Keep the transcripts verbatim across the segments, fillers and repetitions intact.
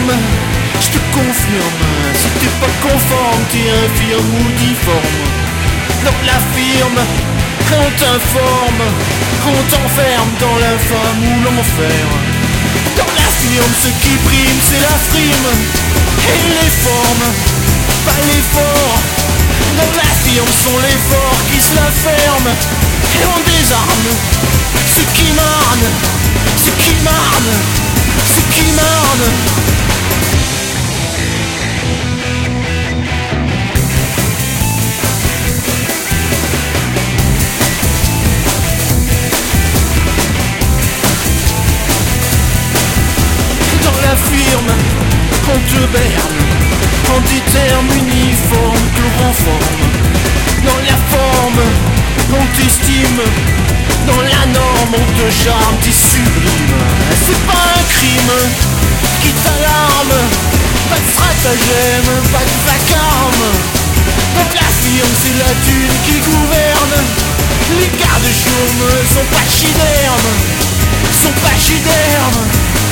firme, je te confirme. Si t'es pas conforme, t'es infirme ou difforme. Dans la firme, on t'informe, on t'enferme dans l'infâme ou l'enfer. Dans la firme, ce qui prime, c'est la frime et les formes, pas l'effort. Dans la firme sont les forts qui se la ferment et on désarme ceux qui marnent, ceux qui marnent, ceux qui marnent. Dans la firme, on te berne en des termes uniformes que l'on renforme. Dans la forme, on t'estime. Dans la norme, on te charme, t'es sublime. C'est pas un crime qui t'alarme. Pas de stratagème, pas de vacarme. Dans la firme, c'est la thune qui gouverne. Les gardes-chaumes sont pachydermes, sont pachydermes.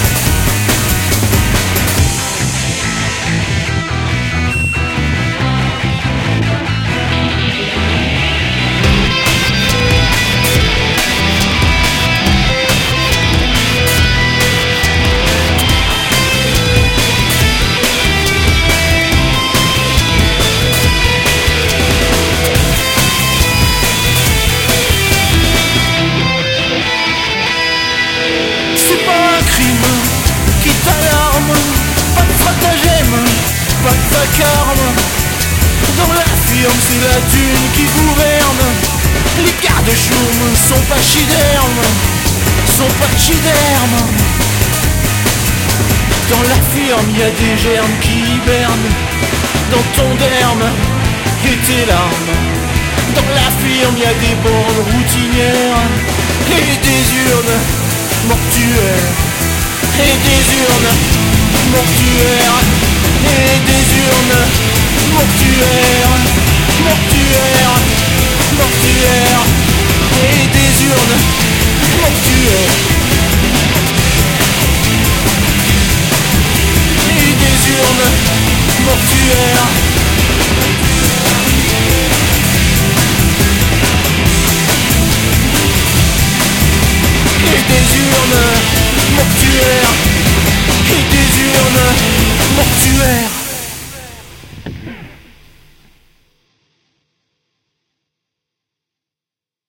Pas de vacarme. Dans la firme, c'est la thune qui gouverne. Les gardes-chaumes sont pachydermes, sont pachydermes. Dans la firme, y a des germes qui hibernent dans ton derme et tes larmes. Dans la firme, y a des bornes routinières et des urnes mortuaires, et des urnes mortuaires, et des urnes mortuaires, mortuaires, mortuaires, et